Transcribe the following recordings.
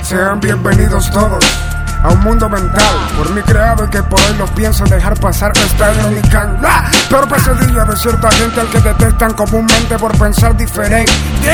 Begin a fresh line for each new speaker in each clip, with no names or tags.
Sean bienvenidos todos a un mundo mental por mí creado y que por hoy lo pienso dejar pasar esta irónica. Peor pesadilla de cierta gente al que detestan comúnmente por pensar diferente.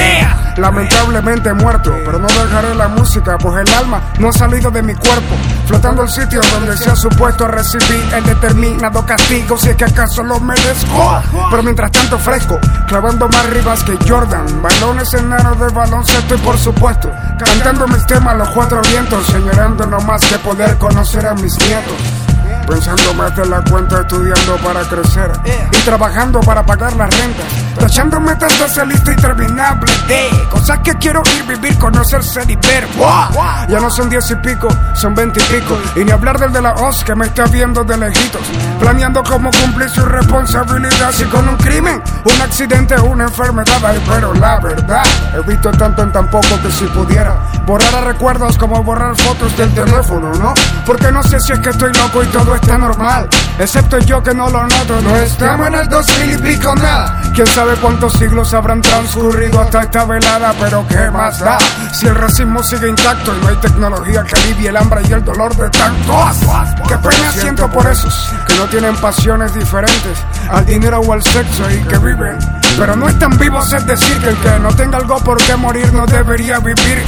Lamentablemente muerto, pero no dejaré la música, pues el alma no ha salido de mi cuerpo, flotando el sitio donde se ha supuesto a recibir el determinado castigo, si es que acaso lo merezco. Pero mientras tanto fresco, clavando más ribas que Jordan, balones enanos de baloncesto y por supuesto cantando mis temas a los cuatro vientos, señalando no más que poder conocer a mis nietos. Pensando más de la cuenta, estudiando para crecer y trabajando para pagar la renta, tachando metas de esa lista interminable de cosas que quiero ir, vivir, conocer, ser y ver. Ya no son 10 y pico, son 20 y pico, y ni hablar del de la OZ que me está viendo de lejitos, planeando cómo cumplir su responsabilidad. Si con un crimen, un accidente, una enfermedad, ay, pero la verdad, he visto tanto en tan poco que si pudiera borrar a recuerdos como borrar fotos del teléfono, ¿no? Porque no sé si es que estoy loco y todo está normal, excepto yo que no lo noto. No estamos en el 2000 y pico nada, quién sabe cuántos siglos habrán transcurrido hasta esta velada, pero qué más da si el racismo sigue intacto y no hay tecnología que alivie el hambre y el dolor de tantos. Qué pena siento por esos que no tienen pasiones diferentes al dinero o al sexo y que viven, pero no están vivos, es decir que el que no tenga algo por qué morir no debería vivir.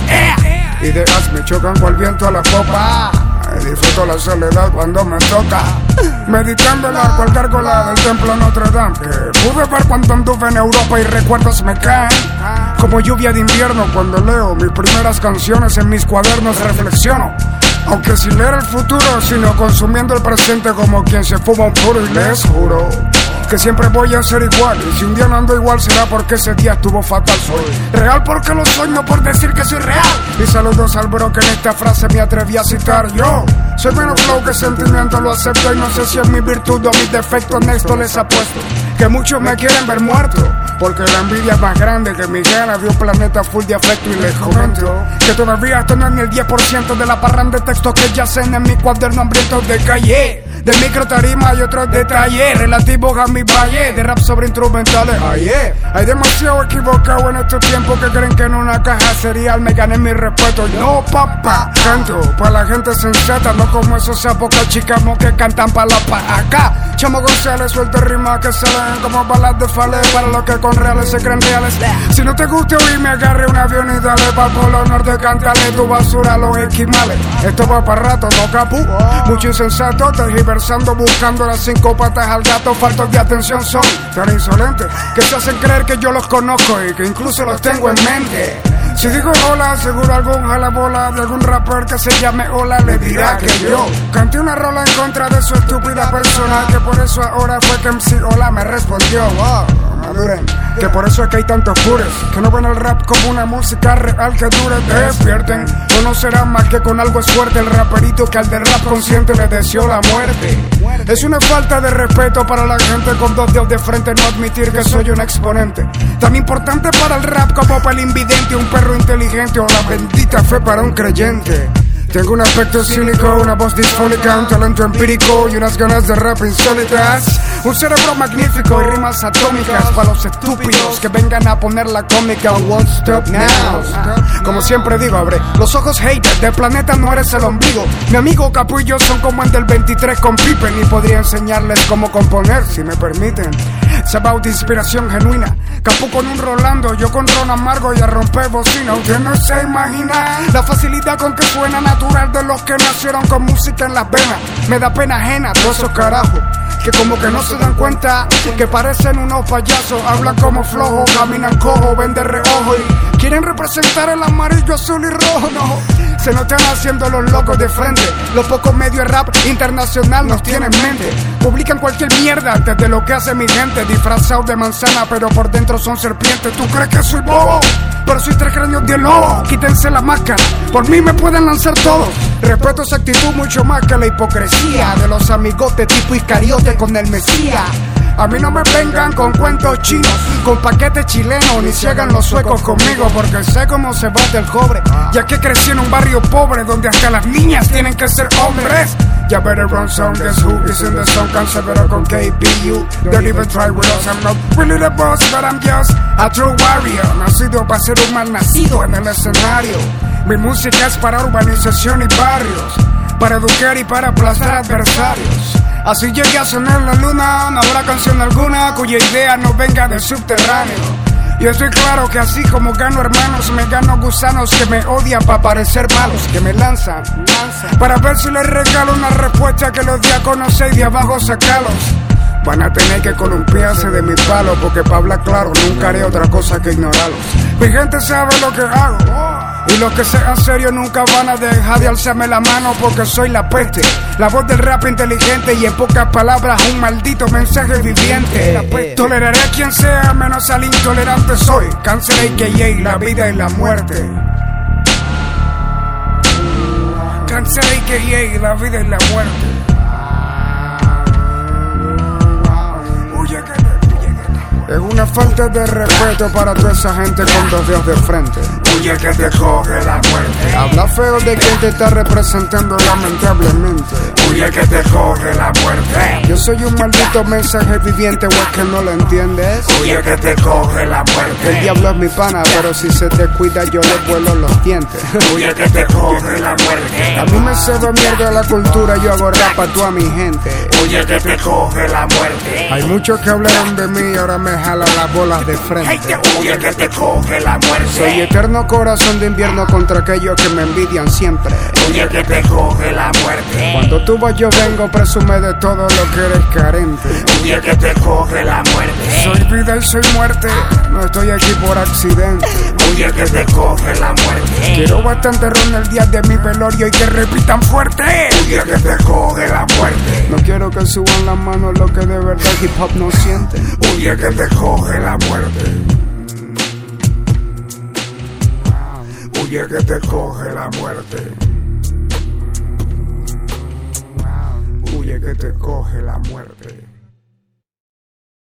Ideas me chocan cual viento a la popa, disfruto la soledad cuando me toca, meditando el arco al gárgola del templo Notre Dame, que pude ver cuando anduve en Europa y recuerdos me caen como lluvia de invierno cuando leo mis primeras canciones en mis cuadernos. Reflexiono, aunque sin leer el futuro, sino consumiendo el presente como quien se fuma un puro, y les juro que siempre voy a ser igual, y si un día no ando igual será porque ese día estuvo fatal. Soy real porque lo soy, no por decir que soy real. Y saludos al bro que en esta frase me atreví a citar yo. Soy menos flow que sentimiento, lo acepto, y no sé si es mi virtud o mi defecto. En esto les apuesto que muchos me quieren ver muerto, porque la envidia es más grande que mi gana de un planeta full de afecto. Y les comento que todavía esto no es ni el 10% de la parranda de textos que yacen en mi cuaderno hambriento de calle, de micro tarima y otros detalles relativos a mi valle, de rap sobre instrumentales. Hay demasiado equivocado en estos tiempos que creen que en una caja cereal me gané mi respeto. No, papá, canto pa' la gente sensata, no como esos sapos cachicamos que cantan pa' la acá. Chamo González suelta rimas que salen como balas de fale para los que con reales se creen reales. Si no te gusta oírme, agarre un avión y dale pa' el polo norte, cántale tu basura a los esquimales. Esto va pa' rato, no capú, mucho insensato, tergiversando, buscando las 5 patas al gato, faltos de atención son tan insolentes que se hacen creer que yo los conozco y que incluso los tengo en mente. Si digo hola, seguro algún jalabola de algún rapper que se llame Hola le dirá que yo canté una rola en contra de su estúpida persona, que por eso ahora fue que MC Hola me respondió. Maduren, que por eso es que hay tantos pures que no ven el rap como una música real que dure. Despierten, o no será más que con algo es fuerte el raperito que al de rap consciente le deseó la muerte. Es una falta de respeto para la gente con 2 dedos de frente no admitir que soy un exponente tan importante para el rap como para el invidente, un perro inteligente o la bendita fe para un creyente. Tengo un aspecto cínico, una voz disfónica, un talento empírico y unas ganas de rap insólitas, un cerebro magnífico y rimas atómicas para los estúpidos que vengan a poner la cómica. Won't stop now. Como siempre digo, abre los ojos hater, del planeta no eres el ombligo. Mi amigo Capu y yo son como el del 23 con Pippen, y podría enseñarles cómo componer si me permiten. Se va de inspiración genuina, Capu con un Rolando, yo con Ron Amargo y a romper bocina. Usted no se imagina la facilidad con que suena natural de los que nacieron con música en las venas. Me da pena ajena todos esos carajos que como que no se dan cuenta que parecen unos payasos, hablan como flojos, caminan cojo, ven de reojo y quieren representar el amarillo, azul y rojo. No, se nos están haciendo los locos de frente. Los pocos medios de rap internacional nos tienen en mente, publican cualquier mierda antes de lo que hace mi gente, disfrazados de manzana pero por dentro son serpientes. ¿Tú crees que soy bobo? Pero soy 3 cráneos de lobo. Quítense la máscara, por mí me pueden lanzar todos. Respeto esa actitud mucho más que la hipocresía de los amigotes tipo Iscariote con el Mesías. A mí no me vengan con cuentos chinos, con paquetes chilenos, ni se hagan los suecos conmigo, porque sé cómo se bate el cobre, ya que crecí en un barrio pobre donde hasta las niñas tienen que ser hombres. Ya better run some, guess who is in the song, Cancerbero con KPU. Don't even try with us, I'm not really the boss, but I'm just a true warrior, nacido para ser un mal nacido en el escenario. Mi música es para urbanización y barrios, para educar y para aplastar adversarios. Así llegué a sonar la luna, no habrá canción alguna cuya idea no venga del subterráneo. Yo estoy claro que así como gano hermanos, me gano gusanos que me odian para parecer malos, que me lanzan para ver si les regalo una respuesta que los di a conocer y de abajo sacarlos. Van a tener que columpiarse de mi palo, porque para hablar claro nunca haré otra cosa que ignorarlos. Mi gente sabe lo que hago, y los que sean serios nunca van a dejar de alzarme la mano, porque soy la peste, la voz del rap inteligente y en pocas palabras un maldito mensaje viviente. Toleraré a quien sea menos al intolerante soy. Cáncer a.k.a. la vida y la muerte. Cáncer a.k.a. la vida y la muerte. Es una falta de respeto para toda esa gente con dos dedos de frente.
Huye que te coge la muerte.
Habla feo de quien te está representando lamentablemente.
Huye que te coge la muerte.
Yo soy un maldito mensaje viviente, o es que no lo entiendes.
Huye que te coge la muerte.
El diablo es mi pana, pero si se descuida yo le vuelo los dientes.
Huye que te coge la muerte.
A mí me sabe mierda la cultura, yo hago rap a toda mi gente.
Huye que te coge la muerte.
Hay muchos que hablaron de mí, ahora me jalan las bolas de frente.
Huye que te coge la muerte.
Soy eterno corazón de invierno contra aquellos que me envidian siempre.
Huye que te coge la muerte.
Cuando tú vas yo vengo, presume de todo lo que eres carente.
Huye que te coge la muerte.
Soy vida y soy muerte, no estoy aquí por accidente.
Huye que te coge la muerte.
Quiero bastante ron el día de mi velorio y que repitan fuerte.
Huye que te coge la muerte.
No quiero que suban las manos lo que de verdad hip hop no siente.
Huye que te coge la muerte. Huye que te coge la muerte.
Huye que te coge la muerte.